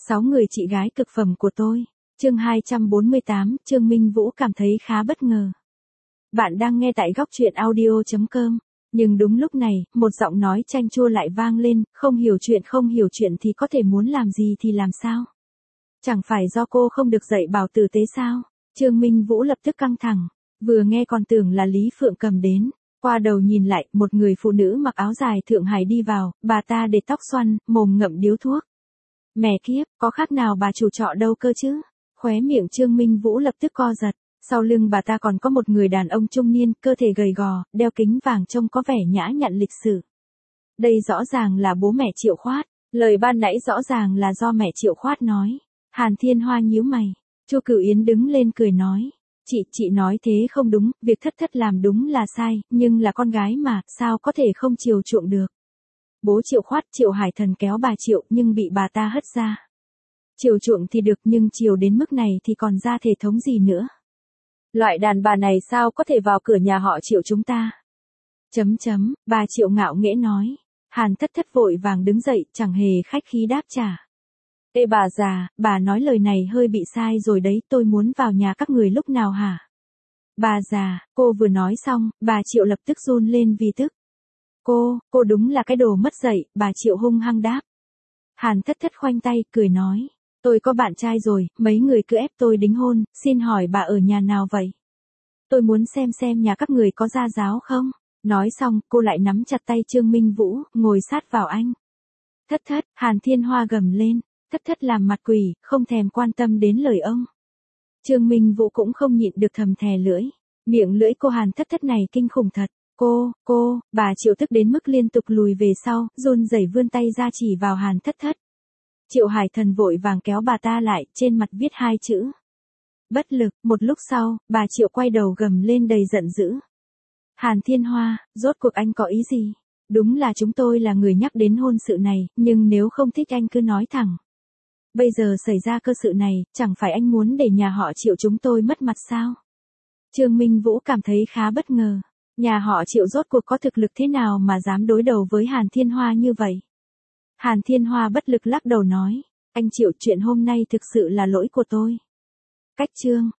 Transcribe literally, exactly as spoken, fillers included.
Sáu người chị gái cực phẩm của tôi. Chương hai trăm bốn mươi tám, Trương Minh Vũ cảm thấy khá bất ngờ. Bạn đang nghe tại góc truyện audio chấm com. Nhưng đúng lúc này, một giọng nói chanh chua lại vang lên, không hiểu chuyện không hiểu chuyện thì có thể muốn làm gì thì làm sao? Chẳng phải do cô không được dạy bảo tử tế sao? Trương Minh Vũ lập tức căng thẳng, vừa nghe còn tưởng là Lý Phượng Cầm đến. Qua đầu nhìn lại, một người phụ nữ mặc áo dài Thượng Hải đi vào, bà ta để tóc xoăn, mồm ngậm điếu thuốc. Mẹ kiếp, có khác nào bà chủ trọ đâu cơ chứ? Khóe miệng Trương Minh Vũ lập tức co giật, sau lưng bà ta còn có một người đàn ông trung niên, cơ thể gầy gò, đeo kính vàng trông có vẻ nhã nhặn lịch sự. Đây rõ ràng là bố mẹ Triệu Khoát, lời ban nãy rõ ràng là do mẹ Triệu Khoát nói. Hàn Thiên Hoa nhíu mày, Chu Cửu Yến đứng lên cười nói, chị, chị nói thế không đúng, việc thất thất làm đúng là sai, nhưng là con gái mà, sao có thể không chiều chuộng được. Bố Triệu Khoát, Triệu Hải Thần kéo bà Triệu nhưng bị bà ta hất ra. Chiều chuộng thì được nhưng chiều đến mức này thì còn ra thể thống gì nữa. Loại đàn bà này sao có thể vào cửa nhà họ Triệu chúng ta. Chấm chấm, bà Triệu ngạo nghễ nói. Hàn thất thất vội vàng đứng dậy, chẳng hề khách khí đáp trả. Ê bà già, bà nói lời này hơi bị sai rồi đấy, tôi muốn vào nhà các người lúc nào hả? Bà già, cô vừa nói xong, bà Triệu lập tức run lên vì tức. Cô, cô đúng là cái đồ mất dạy, bà Triệu hung hăng đáp. Hàn thất thất khoanh tay, cười nói. Tôi có bạn trai rồi, mấy người cứ ép tôi đính hôn, xin hỏi bà ở nhà nào vậy? Tôi muốn xem xem nhà các người có gia giáo không? Nói xong, cô lại nắm chặt tay Trương Minh Vũ, ngồi sát vào anh. Thất thất, Hàn Thiên Hoa gầm lên, thất thất làm mặt quỷ, không thèm quan tâm đến lời ông. Trương Minh Vũ cũng không nhịn được thầm thè lưỡi, miệng lưỡi cô Hàn thất thất này kinh khủng thật. Cô, cô, bà Triệu tức đến mức liên tục lùi về sau, run rẩy vươn tay ra chỉ vào Hàn thất thất. Triệu Hải Thần vội vàng kéo bà ta lại, trên mặt viết hai chữ. Bất lực, một lúc sau, bà Triệu quay đầu gầm lên đầy giận dữ. Hàn Thiên Hoa, rốt cuộc anh có ý gì? Đúng là chúng tôi là người nhắc đến hôn sự này, nhưng nếu không thích anh cứ nói thẳng. Bây giờ xảy ra cơ sự này, chẳng phải anh muốn để nhà họ Triệu chúng tôi mất mặt sao? Trương Minh Vũ cảm thấy khá bất ngờ. Nhà họ Triệu rốt cuộc có thực lực thế nào mà dám đối đầu với Hàn Thiên Hoa như vậy? Hàn Thiên Hoa bất lực lắc đầu nói, anh Triệu, chuyện hôm nay thực sự là lỗi của tôi. Cách chương